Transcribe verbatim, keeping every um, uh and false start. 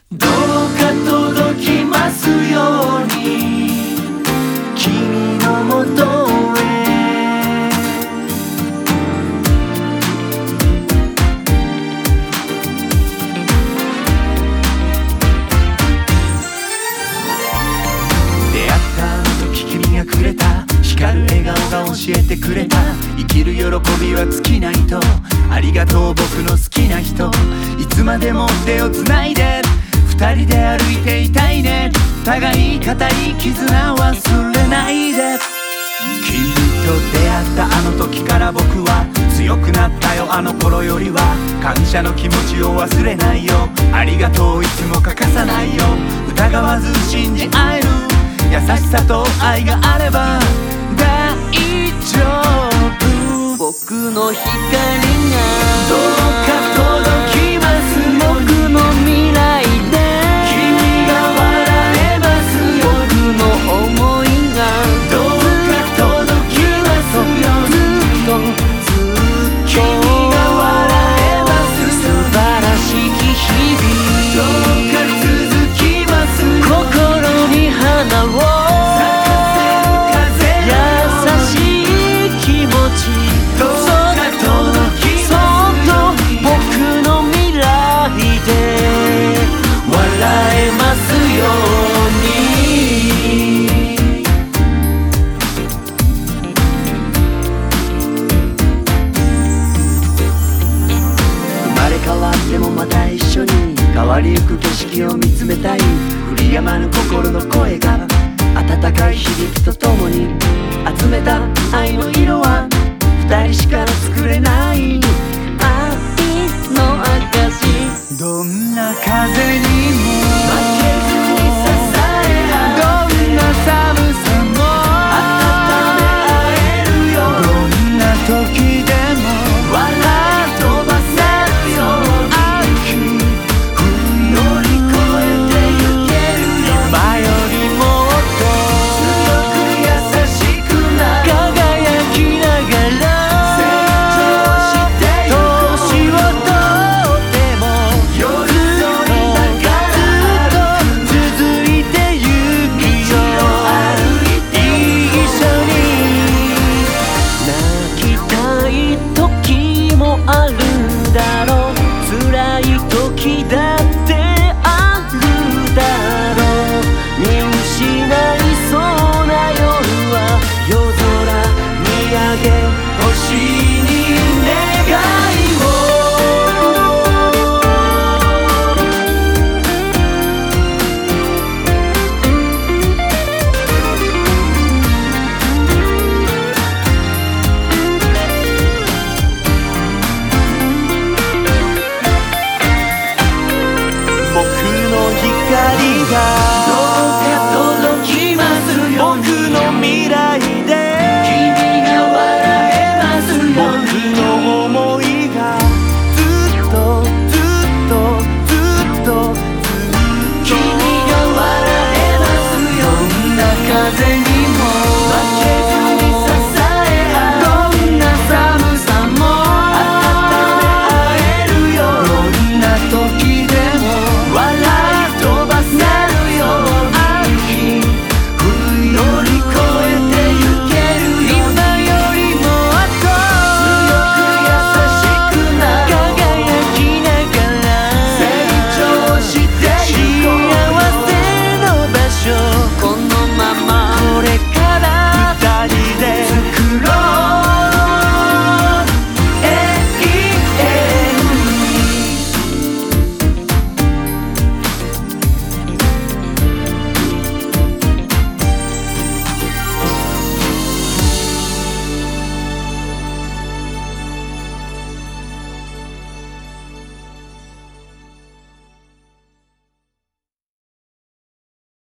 どうか届きますように君のもとへ。出会ったあの時君がくれた光る笑顔が教えてくれた生きる喜びは尽きないと。ありがとう僕の好きな人、いつまでも手をつないで二人で歩いていたいね。互い固い絆忘れないで。君と出会ったあの時から僕は強くなったよ。あの頃よりは感謝の気持ちを忘れないよ。ありがとういつも欠かさないよ。疑わず信じ合える優しさと愛があれば大丈夫。僕の光がどうか届きますように僕の未来で君が笑えますように僕の想いがどうか届きますようにずっとずっと君が笑えます素晴らしき日々どうか続きますように心に花を変わりゆく景色を見つめたい降りやまぬ心の声が温かい響きとともに集めた愛の色は二人しか作れない愛の証。どんな風にも負けずに支え合うどんな寒さも温め合えるよどんな時でも笑い飛ばせるよ僕の光が